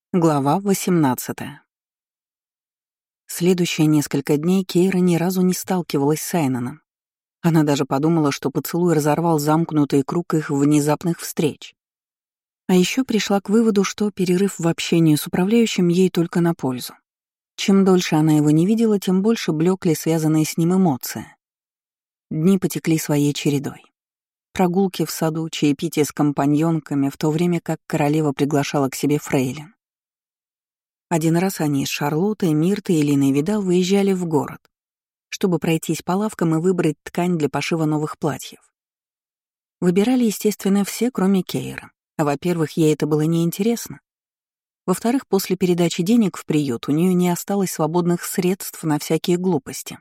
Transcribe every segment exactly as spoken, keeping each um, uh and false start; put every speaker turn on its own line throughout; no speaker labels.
Глава восемнадцатая. Следующие несколько дней Кейра ни разу не сталкивалась с Айноном. Она даже подумала, что поцелуй разорвал замкнутый круг их внезапных встреч. А еще пришла к выводу, что перерыв в общении с управляющим ей только на пользу. Чем дольше она его не видела, тем больше блекли связанные с ним эмоции. Дни потекли своей чередой. Прогулки в саду, чаепитие с компаньонками, в то время как королева приглашала к себе фрейлин. Один раз они с Шарлоттой, Миртой и Линой Видал выезжали в город, чтобы пройтись по лавкам и выбрать ткань для пошива новых платьев. Выбирали, естественно, все, кроме Кейры. Во-первых, ей это было неинтересно. Во-вторых, после передачи денег в приют у нее не осталось свободных средств на всякие глупости.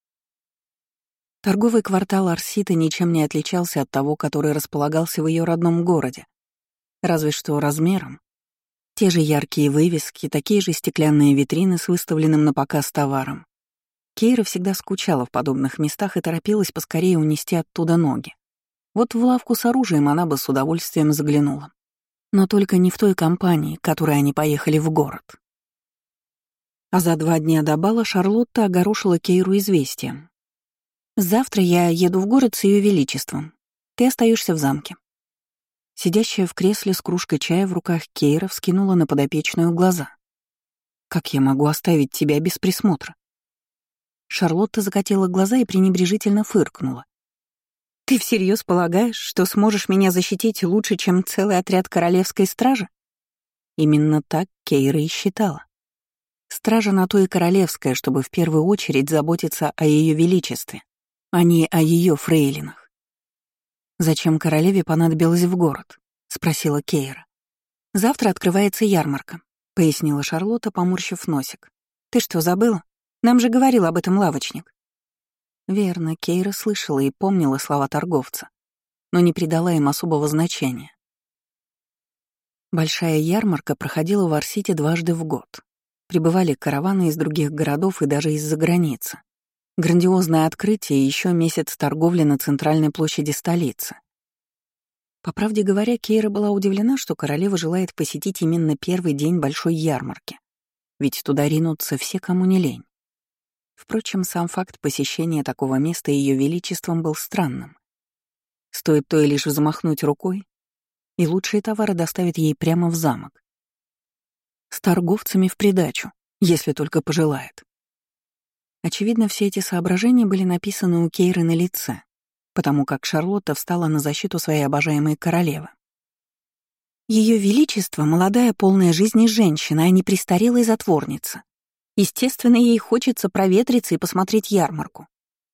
Торговый квартал Арсита ничем не отличался от того, который располагался в ее родном городе, разве что размером. Те же яркие вывески, такие же стеклянные витрины с выставленным на показ товаром. Кейра всегда скучала в подобных местах и торопилась поскорее унести оттуда ноги. Вот в лавку с оружием она бы с удовольствием заглянула. Но только не в той компании, к которой они поехали в город. А за два дня до бала Шарлотта огорошила Кейру известием. «Завтра я еду в город с Ее Величеством. Ты остаешься в замке». Сидящая в кресле с кружкой чая в руках Кейра вскинула на подопечную глаза. «Как я могу оставить тебя без присмотра?» Шарлотта закатила глаза и пренебрежительно фыркнула. «Ты всерьез полагаешь, что сможешь меня защитить лучше, чем целый отряд королевской стражи?» Именно так Кейра и считала. Стража на то и королевская, чтобы в первую очередь заботиться о Ее Величестве, а не о ее фрейлинах. «Зачем королеве понадобилось в город?» — спросила Кейра. «Завтра открывается ярмарка», — пояснила Шарлотта, поморщив носик. «Ты что, забыла? Нам же говорил об этом лавочник». Верно, Кейра слышала и помнила слова торговца, но не придала им особого значения. Большая ярмарка проходила в Арсите дважды в год. Прибывали караваны из других городов и даже из-за границы. Грандиозное открытие и еще месяц торговли на центральной площади столицы. По правде говоря, Кейра была удивлена, что королева желает посетить именно первый день большой ярмарки, ведь туда ринутся все, кому не лень. Впрочем, сам факт посещения такого места Ее Величеством был странным. Стоит то и лишь взмахнуть рукой, и лучшие товары доставят ей прямо в замок. С торговцами в придачу, если только пожелает. Очевидно, все эти соображения были написаны у Кейры на лице, потому как Шарлотта встала на защиту своей обожаемой королевы. Ее Величество — молодая, полная жизни женщина, а не престарелая затворница. Естественно, ей хочется проветриться и посмотреть ярмарку.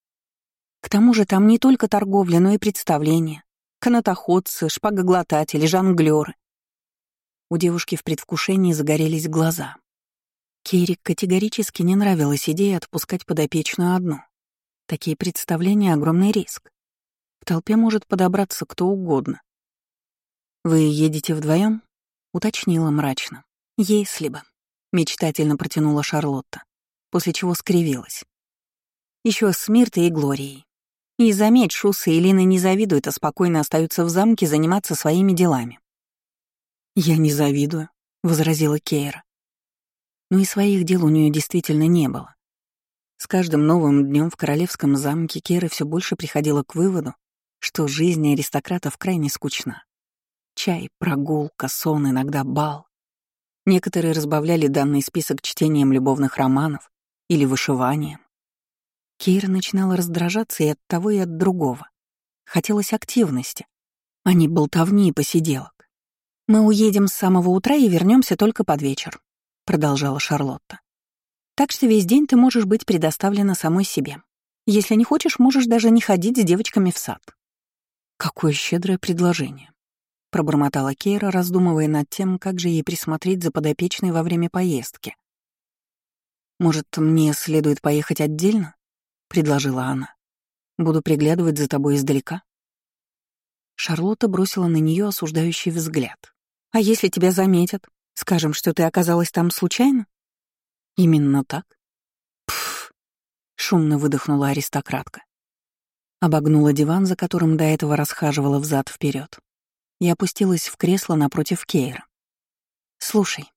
К тому же там не только торговля, но и представления. Канатоходцы, шпагоглотатели, жонглёры. У девушки в предвкушении загорелись глаза. Кейре категорически не нравилась идея отпускать подопечную одну. Такие представления — огромный риск. В толпе может подобраться кто угодно. «Вы едете вдвоем? Уточнила мрачно. «Если бы», — мечтательно протянула Шарлотта, после чего скривилась. Еще с Миртой и Глорией. И заметь, Шусса и Лина не завидуют, а спокойно остаются в замке заниматься своими делами». «Я не завидую», — возразила Кейра. Но и своих дел у нее действительно не было. С каждым новым днем в королевском замке Кейра все больше приходила к выводу, что жизнь аристократов крайне скучна. Чай, прогулка, сон, иногда бал. Некоторые разбавляли данный список чтением любовных романов или вышиванием. Кейра начинала раздражаться и от того, и от другого. Хотелось активности, а не болтовни и посиделок. «Мы уедем с самого утра и вернемся только под вечер», — продолжала Шарлотта. «Так что весь день ты можешь быть предоставлена самой себе. Если не хочешь, можешь даже не ходить с девочками в сад». «Какое щедрое предложение», — пробормотала Кейра, раздумывая над тем, как же ей присмотреть за подопечной во время поездки. «Может, мне следует поехать отдельно?» — предложила она. «Буду приглядывать за тобой издалека». Шарлотта бросила на нее осуждающий взгляд. «А если тебя заметят? Скажем, что ты оказалась там случайно?» «Именно так?» «Пф!» — шумно выдохнула аристократка. Обогнула диван, за которым до этого расхаживала взад-вперед, и опустилась в кресло напротив Кейра. «Слушай,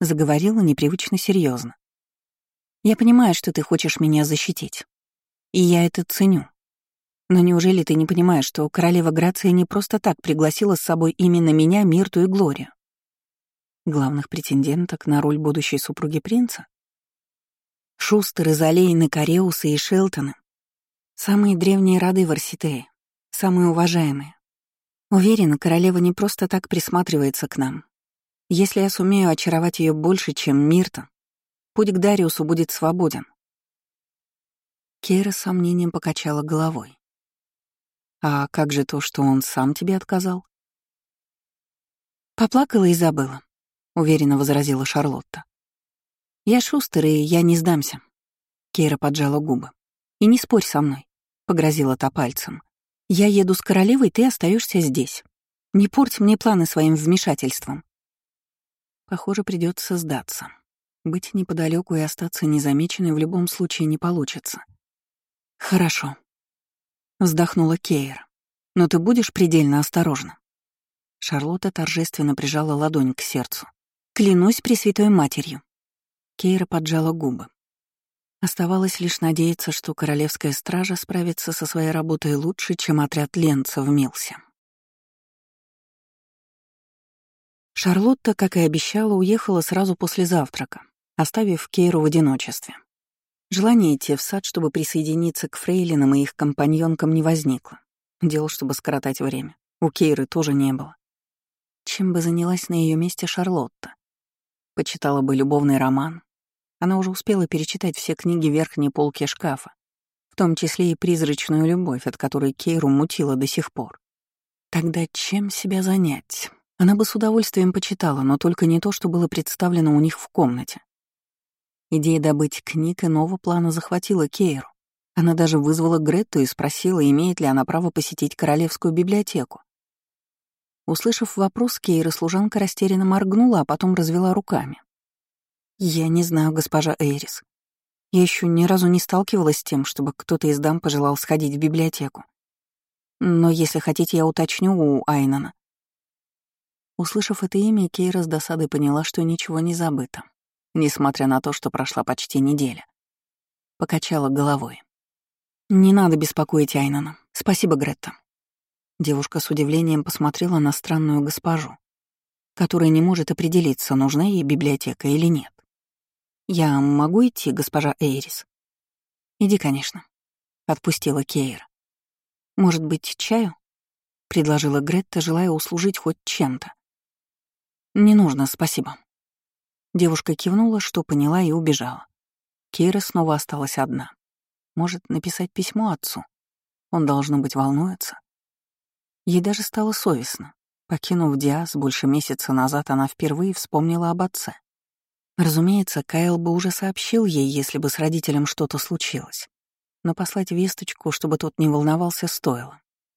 заговорила непривычно серьезно. «Я понимаю, что ты хочешь меня защитить. И я это ценю. Но неужели ты не понимаешь, что королева Грация не просто так пригласила с собой именно меня, Мирту и Глорию? Главных претенденток на роль будущей супруги принца? Шустер, Изолейн, Кареусы и Шелтоны. Самые древние роды в Арситее, самые уважаемые. Уверена, королева не просто так присматривается к нам. Если я сумею очаровать ее больше, чем Мирта, путь к Дариусу будет свободен». Кейра с сомнением покачала головой. «А как же то, что он сам тебе отказал?» «Поплакала и забыла», — уверенно возразила Шарлотта. «Я Шустер, и я не сдамся». Кейра поджала губы. «И не спорь со мной», — погрозила та пальцем. «Я еду с королевой, ты остаешься здесь. Не порть мне планы своим вмешательством». Похоже, придется сдаться. Быть неподалеку и остаться незамеченной в любом случае не получится. «Хорошо», — вздохнула Кейра. «Но ты будешь предельно осторожна». Шарлотта торжественно прижала ладонь к сердцу. «Клянусь Пресвятой Матерью». Кейра поджала губы. Оставалось лишь надеяться, что королевская стража справится со своей работой лучше, чем отряд ленцев в Милсе. Шарлотта, как и обещала, уехала сразу после завтрака, оставив Кейру в одиночестве. Желание идти в сад, чтобы присоединиться к фрейлинам и их компаньонкам, не возникло. Дел, чтобы скоротать время, у Кейры тоже не было. Чем бы занялась на ее месте Шарлотта? Почитала бы любовный роман. Она уже успела перечитать все книги верхней полки шкафа, в том числе и «Призрачную любовь», от которой Кейру мутила до сих пор. Тогда чем себя занять? Она бы с удовольствием почитала, но только не то, что было представлено у них в комнате. Идея добыть книг иного плана захватила Кейру. Она даже вызвала Гретту и спросила, имеет ли она право посетить королевскую библиотеку. Услышав вопрос, Кейра служанка растерянно моргнула, а потом развела руками. «Я не знаю, госпожа Эйрис. Я еще ни разу не сталкивалась с тем, чтобы кто-то из дам пожелал сходить в библиотеку. Но если хотите, я уточню у Айнана». Услышав это имя, Кейра с досадой поняла, что ничего не забыто, несмотря на то, что прошла почти неделя. Покачала головой. «Не надо беспокоить Айнана. Спасибо, Гретта». Девушка с удивлением посмотрела на странную госпожу, которая не может определиться, нужна ей библиотека или нет. «Я могу идти, госпожа Эйрис?» «Иди, конечно», — отпустила Кейра. «Может быть, чаю?» — предложила Гретта, желая услужить хоть чем-то. «Не нужно, спасибо». Девушка кивнула, что поняла, и убежала. Кейра снова осталась одна. Может, написать письмо отцу? Он, должно быть, волнуется. Ей даже стало совестно. Покинув Диас больше месяца назад, она впервые вспомнила об отце. Разумеется, Кайл бы уже сообщил ей, если бы с родителем что-то случилось. Но послать весточку, чтобы тот не волновался, стоило.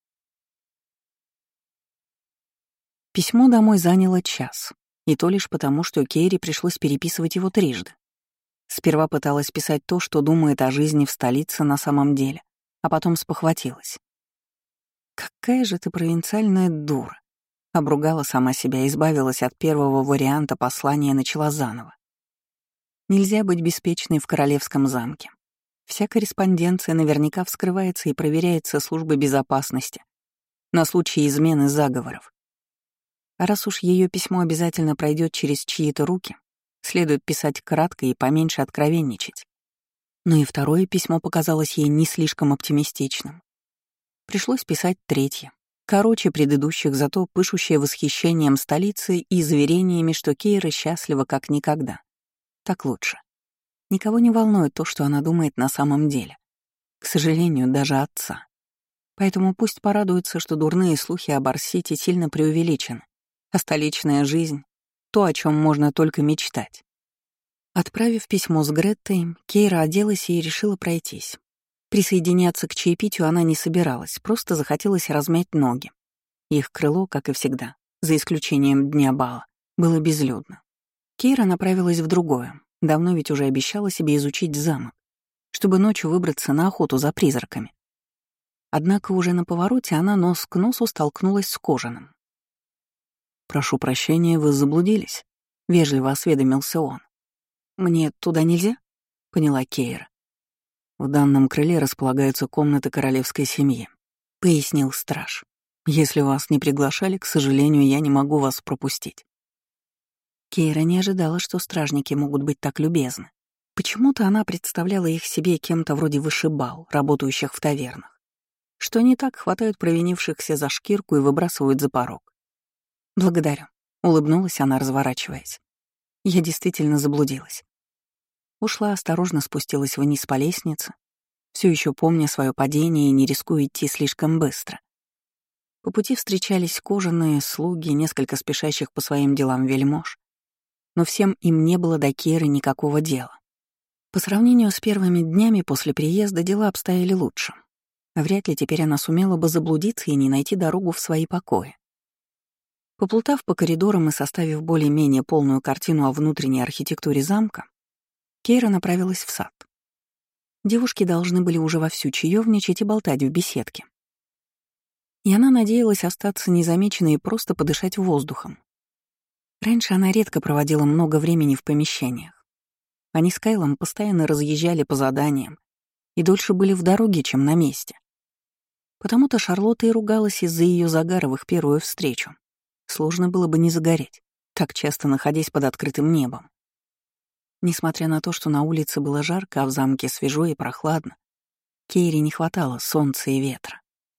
Письмо домой заняло час, и то лишь потому, что Кейре пришлось переписывать его трижды. Сперва пыталась писать то, что думает о жизни в столице на самом деле, а потом спохватилась. «Какая же ты провинциальная дура!» Обругала сама себя, избавилась от первого варианта послания и начала заново. Нельзя быть беспечной в королевском замке. Вся корреспонденция наверняка вскрывается и проверяется службой безопасности на случай измены заговоров. А раз уж ее письмо обязательно пройдет через чьи-то руки, следует писать кратко и поменьше откровенничать. Но и второе письмо показалось ей не слишком оптимистичным. Пришлось писать третье, короче предыдущих, зато пышущее восхищением столицы и заверениями, что Кейра счастлива как никогда. Так лучше. Никого не волнует то, что она думает на самом деле. К сожалению, даже отца. Поэтому пусть порадуется, что дурные слухи об Арсите сильно преувеличены, а столичная жизнь — то, о чем можно только мечтать. Отправив письмо с Греттой, Кейра оделась и решила пройтись. Присоединяться к чаепитию она не собиралась, просто захотелось размять ноги. Их крыло, как и всегда, за исключением дня бала, было безлюдно. Кейра направилась в другое, давно ведь уже обещала себе изучить замок, чтобы ночью выбраться на охоту за призраками. Однако уже на повороте она нос к носу столкнулась с Кожаным. «Прошу прощения, вы заблудились?» — вежливо осведомился он. «Мне туда нельзя?» — поняла Кейра. «В данном крыле располагаются комнаты королевской семьи», — пояснил страж. «Если вас не приглашали, к сожалению, я не могу вас пропустить». Кейра не ожидала, что стражники могут быть так любезны. Почему-то она представляла их себе кем-то вроде вышибал, работающих в тавернах. Что не так, хватают провинившихся за шкирку и выбрасывают за порог. «Благодарю», — улыбнулась она, разворачиваясь. Я действительно заблудилась. Ушла, осторожно спустилась вниз по лестнице, все еще помня свое падение и не рискуя идти слишком быстро. По пути встречались кожаные слуги, несколько спешащих по своим делам вельмож, но всем им не было до Кейры никакого дела. По сравнению с первыми днями после приезда дела обстояли лучше. Вряд ли теперь она сумела бы заблудиться и не найти дорогу в свои покои. Поплутав по коридорам и составив более-менее полную картину о внутренней архитектуре замка, Кейра направилась в сад. Девушки должны были уже вовсю чаевничать и болтать в беседке. И она надеялась остаться незамеченной и просто подышать воздухом. Раньше она редко проводила много времени в помещениях. Они с Кайлом постоянно разъезжали по заданиям и дольше были в дороге, чем на месте. Потому-то Шарлотта и ругалась из-за ее загара в их первую встречу. Сложно было бы не загореть, так часто находясь под открытым небом. Несмотря на то, что на улице было жарко, а в замке свежо и прохладно, Кейре не хватало солнца и ветра.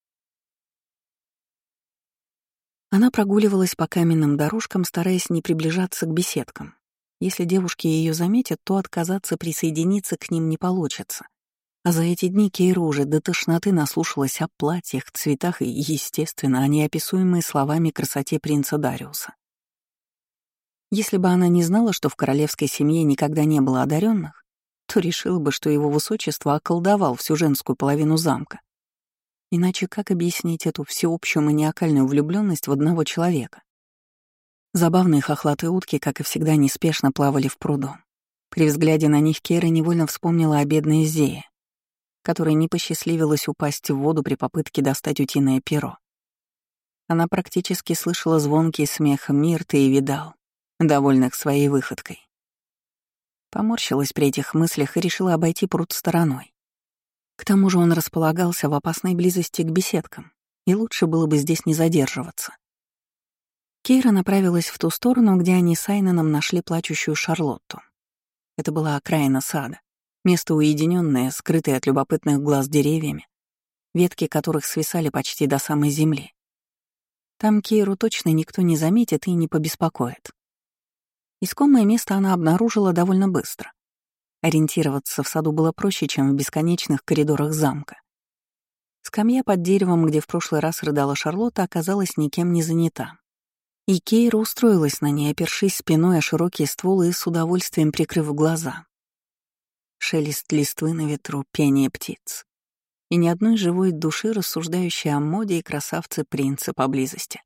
Она прогуливалась по каменным дорожкам, стараясь не приближаться к беседкам. Если девушки ее заметят, то отказаться присоединиться к ним не получится. А за эти дни Кейра уже до тошноты наслушалась о платьях, цветах и, естественно, о неописуемой словами красоте принца Дариуса. Если бы она не знала, что в королевской семье никогда не было одаренных, то решила бы, что его высочество околдовал всю женскую половину замка. Иначе как объяснить эту всеобщую маниакальную влюбленность в одного человека? Забавные хохлатые утки, как и всегда, неспешно плавали в пруду. При взгляде на них Кейра невольно вспомнила о бедной Зее, которой не посчастливилось упасть в воду при попытке достать утиное перо. Она практически слышала звонкий смех Мирты и Видал, довольных своей выходкой. Поморщилась при этих мыслях и решила обойти пруд стороной. К тому же он располагался в опасной близости к беседкам, и лучше было бы здесь не задерживаться. Кейра направилась в ту сторону, где они с Айненом нашли плачущую Шарлотту. Это была окраина сада, место уединенное, скрытое от любопытных глаз деревьями, ветки которых свисали почти до самой земли. Там Кейру точно никто не заметит и не побеспокоит. Искомое место она обнаружила довольно быстро. Ориентироваться в саду было проще, чем в бесконечных коридорах замка. Скамья под деревом, где в прошлый раз рыдала Шарлотта, оказалась никем не занята. И Кейра устроилась на ней, опершись спиной о широкие стволы и с удовольствием прикрыв глаза. Шелест листвы на ветру, пение птиц. И ни одной живой души, рассуждающей о моде и красавце принца поблизости.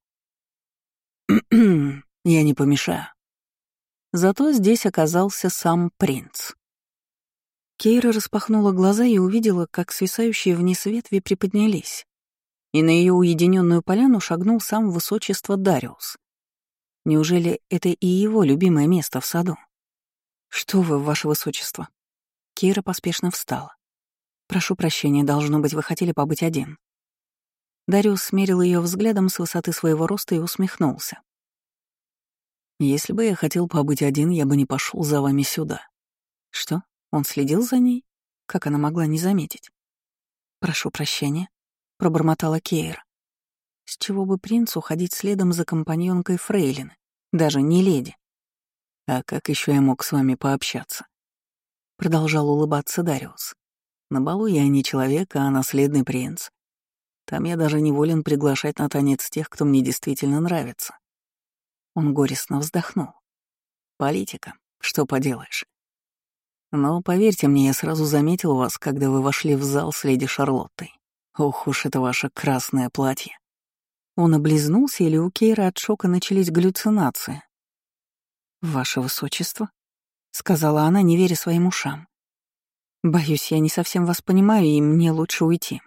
«Я не помешаю». Зато здесь оказался сам принц. Кейра распахнула глаза и увидела, как свисающие вниз ветви приподнялись, и на ее уединенную поляну шагнул сам высочество Дариус. Неужели это и его любимое место в саду? «Что вы, ваше высочество?» Кейра поспешно встала. «Прошу прощения, должно быть, вы хотели побыть один». Дариус смерил ее взглядом с высоты своего роста и усмехнулся. «Если бы я хотел побыть один, я бы не пошел за вами сюда». «Что? Он следил за ней? Как она могла не заметить?» «Прошу прощения», — пробормотала Кейра. С чего бы принцу ходить следом за компаньонкой фрейлины, даже не леди? «А как еще я мог с вами пообщаться?» Продолжал улыбаться Дариус. «На балу я не человек, а наследный принц. Там я даже не волен приглашать на танец тех, кто мне действительно нравится». Он горестно вздохнул. «Политика, что поделаешь. Но поверьте мне, я сразу заметил вас, когда вы вошли в зал с леди Шарлоттой. Ох уж это ваше красное платье». Он облизнулся, или у Кейры от шока начались галлюцинации. «Ваше высочество», — сказала она, не веря своим ушам. «Боюсь, я не совсем вас понимаю, и мне лучше уйти».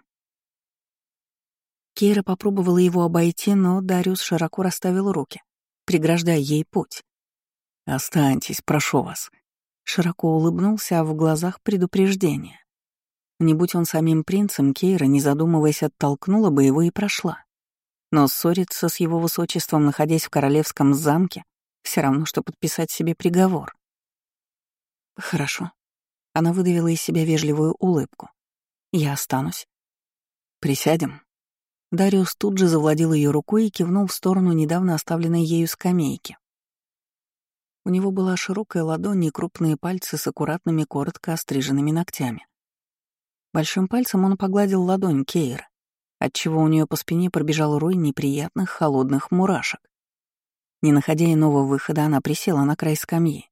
Кейра попробовала его обойти, но Дариус широко расставил руки, преграждая ей путь. «Останьтесь, прошу вас». Широко улыбнулся, а в глазах предупреждение. Не будь он самим принцем, Кейра, не задумываясь, оттолкнула бы его и прошла. Но ссориться с его высочеством, находясь в королевском замке, все равно, что подписать себе приговор. «Хорошо». Она выдавила из себя вежливую улыбку. «Я останусь». «Присядем». Дариус тут же завладел ее рукой и кивнул в сторону недавно оставленной ею скамейки. У него была широкая ладонь и крупные пальцы с аккуратными, коротко остриженными ногтями. Большим пальцем он погладил ладонь Кейры, отчего у нее по спине пробежал рой неприятных холодных мурашек. Не находя иного выхода, она присела на край скамьи.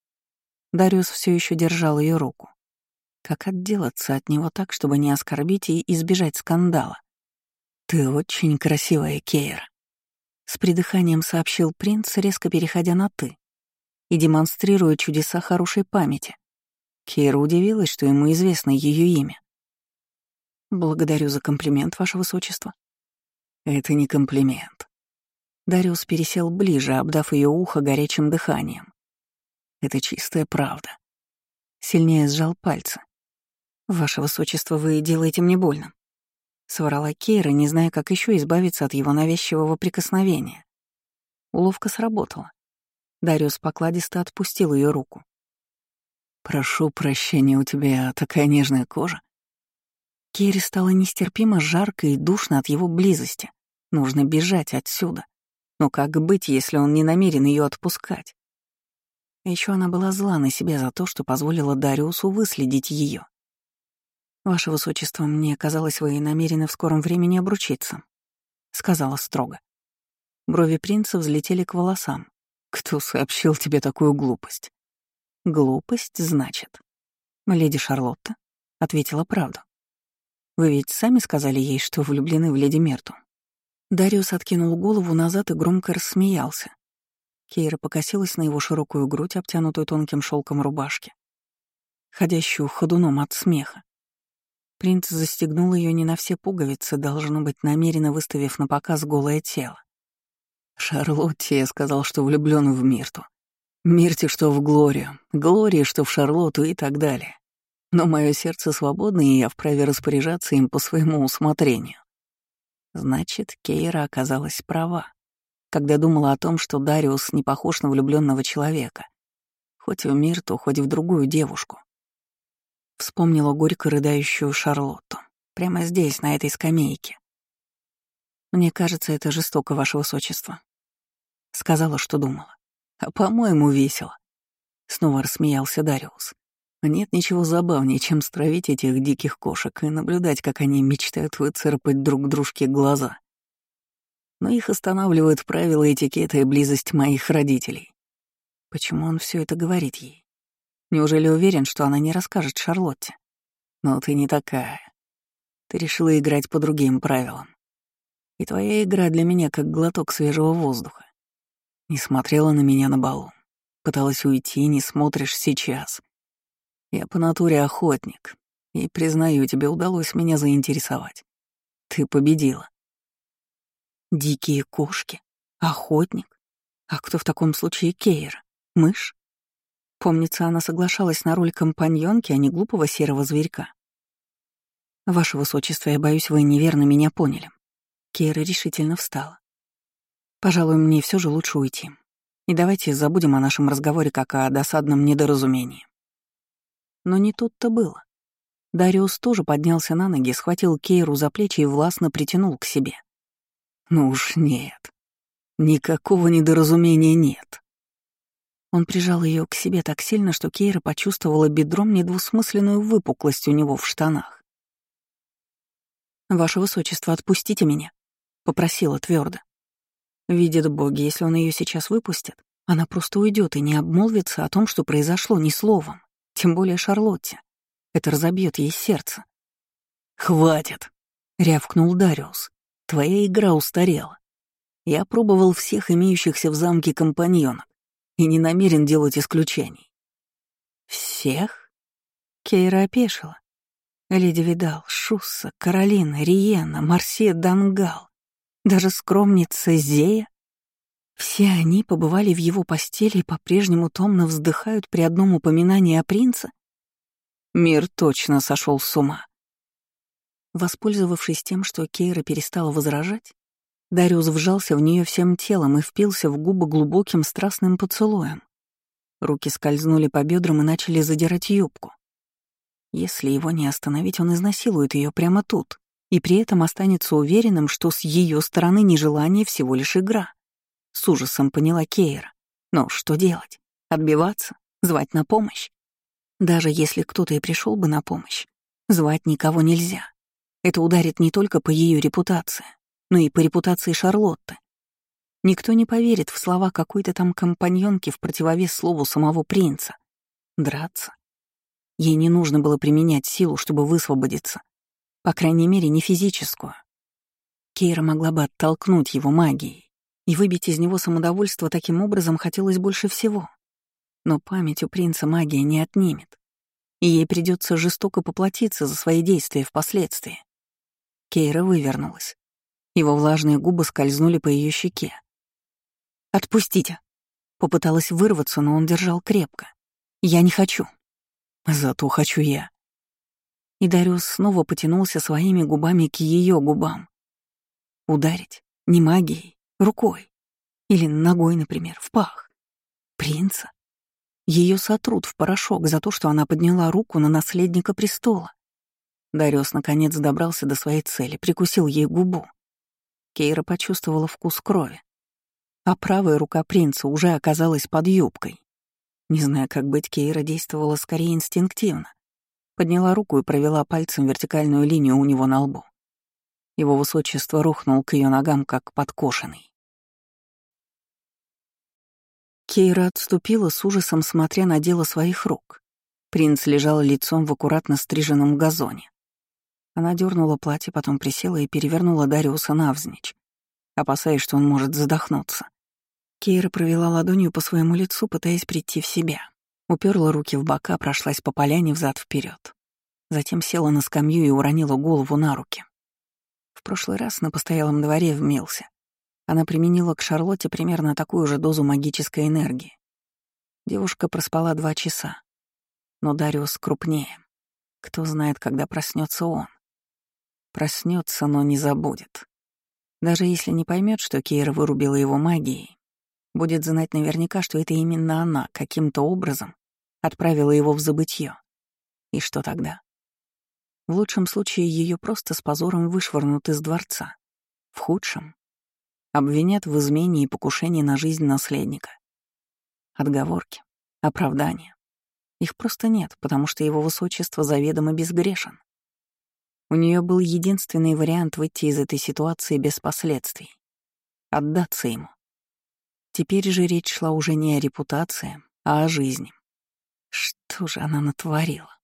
Дариус все еще держал ее руку. Как отделаться от него так, чтобы не оскорбить и избежать скандала? «Ты очень красивая, Кейра», — с придыханием сообщил принц, резко переходя на «ты» и демонстрируя чудеса хорошей памяти. Кейра удивилась, что ему известно ее имя. «Благодарю за комплимент, ваше высочество». «Это не комплимент». Дариус пересел ближе, обдав ее ухо горячим дыханием. «Это чистая правда». Сильнее сжал пальцы. «Ваше высочество, вы делаете мне больно», — соврала Кейра, не зная, как еще избавиться от его навязчивого прикосновения. Уловка сработала. Дариус покладисто отпустил ее руку. «Прошу прощения, у тебя такая нежная кожа». Кейре стало нестерпимо жарко и душно от его близости. Нужно бежать отсюда. Но как быть, если он не намерен ее отпускать? Еще она была зла на себя за то, что позволила Дариусу выследить ее. «Ваше высочество, мне казалось, вы намерены в скором времени обручиться», — сказала строго. Брови принца взлетели к волосам. «Кто сообщил тебе такую глупость?» «Глупость, значит?» «Леди Шарлотта», — ответила правду. «Вы ведь сами сказали ей, что влюблены в леди Мерту». Дариус откинул голову назад и громко рассмеялся. Кейра покосилась на его широкую грудь, обтянутую тонким шелком рубашки, ходящую ходуном от смеха. Принц застегнул ее не на все пуговицы, должно быть, намеренно выставив на показ голое тело. «Шарлотте я сказал, что влюблён в Мирту. Мирте, что в Глорию, Глории, что в Шарлотту и так далее. Но мое сердце свободно, и я вправе распоряжаться им по своему усмотрению». Значит, Кейра оказалась права, когда думала о том, что Дариус не похож на влюбленного человека, хоть в Мирту, хоть в другую девушку. Вспомнила горько рыдающую Шарлотту. Прямо здесь, на этой скамейке. «Мне кажется, это жестоко, ваше высочество». Сказала, что думала. «А по-моему, весело». Снова рассмеялся Дариус. «Нет ничего забавнее, чем стравить этих диких кошек и наблюдать, как они мечтают выцарапать друг дружке глаза. Но их останавливают правила этикета и близость моих родителей». Почему он все это говорит ей? Неужели уверен, что она не расскажет Шарлотте? Но ты не такая. Ты решила играть по другим правилам. И твоя игра для меня как глоток свежего воздуха. Не смотрела на меня на балу. Пыталась уйти, не смотришь сейчас. Я по натуре охотник. И, признаю, тебе удалось меня заинтересовать. Ты победила. Дикие кошки? Охотник? А кто в таком случае Кейра? Мышь? Помнится, она соглашалась на роль компаньонки, а не глупого серого зверька. «Ваше высочество, я боюсь, вы неверно меня поняли». Кейра решительно встала. «Пожалуй, мне все же лучше уйти. И давайте забудем о нашем разговоре как о досадном недоразумении». Но не тут-то было. Дариус тоже поднялся на ноги, схватил Кейру за плечи и властно притянул к себе. «Ну уж нет. Никакого недоразумения нет». Он прижал ее к себе так сильно, что Кейра почувствовала бедром недвусмысленную выпуклость у него в штанах. «Ваше высочество, отпустите меня», — попросила твердо. Видят боги, если он ее сейчас выпустит, она просто уйдет и не обмолвится о том, что произошло, ни словом, тем более Шарлотте. Это разобьет ей сердце. «Хватит!» — рявкнул Дариус. «Твоя игра устарела. Я пробовал всех имеющихся в замке компаньонок и не намерен делать исключений». «Всех?» — Кейра опешила. Леди Видал, Шусса, Каролина, Риена, Марсия Дангал, даже скромница Зея. Все они побывали в его постели и по-прежнему томно вздыхают при одном упоминании о принце? Мир точно сошел с ума. Воспользовавшись тем, что Кейра перестала возражать, Дариус вжался в нее всем телом и впился в губы глубоким страстным поцелуем. Руки скользнули по бедрам и начали задирать юбку. Если его не остановить, он изнасилует ее прямо тут, и при этом останется уверенным, что с ее стороны нежелание всего лишь игра. С ужасом поняла Кейра. Но что делать? Отбиваться? Звать на помощь? Даже если кто-то и пришел бы на помощь, звать никого нельзя. Это ударит не только по ее репутации, но и по репутации Шарлотты. Никто не поверит в слова какой-то там компаньонки в противовес слову самого принца. Драться. Ей не нужно было применять силу, чтобы высвободиться. По крайней мере, не физическую. Кейра могла бы оттолкнуть его магией, и выбить из него самодовольство таким образом хотелось больше всего. Но память у принца магия не отнимет, и ей придется жестоко поплатиться за свои действия впоследствии. Кейра вывернулась. Его влажные губы скользнули по ее щеке. «Отпустите!» Попыталась вырваться, но он держал крепко. «Я не хочу». «Зато хочу я». И Дариус снова потянулся своими губами к ее губам. Ударить? Не магией, рукой. Или ногой, например, в пах. Принца? Ее сотрут в порошок за то, что она подняла руку на наследника престола. Дариус наконец добрался до своей цели, прикусил ей губу. Кейра почувствовала вкус крови, а правая рука принца уже оказалась под юбкой. Не зная, как быть, Кейра действовала скорее инстинктивно. Подняла руку и провела пальцем вертикальную линию у него на лбу. Его высочество рухнул к ее ногам, как подкошенный. Кейра отступила с ужасом, смотря на дело своих рук. Принц лежал лицом в аккуратно стриженном газоне. Она дернула платье, потом присела и перевернула Дариуса навзничь, опасаясь, что он может задохнуться. Кейра провела ладонью по своему лицу, пытаясь прийти в себя. Уперла руки в бока, прошлась по поляне взад-вперед. Затем села на скамью и уронила голову на руки. В прошлый раз на постоялом дворе в Милсе она применила к Шарлотте примерно такую же дозу магической энергии. Девушка проспала два часа. Но Дариус крупнее. Кто знает, когда проснется он. Проснется, но не забудет. Даже если не поймет, что Кейра вырубила его магией, будет знать наверняка, что это именно она каким-то образом отправила его в забытье. И что тогда? В лучшем случае ее просто с позором вышвырнут из дворца. В худшем — обвинят в измене и покушении на жизнь наследника. Отговорки, оправдания. Их просто нет, потому что его высочество заведомо безгрешен. У нее был единственный вариант выйти из этой ситуации без последствий — отдаться ему. Теперь же речь шла уже не о репутации, а о жизни. Что же она натворила?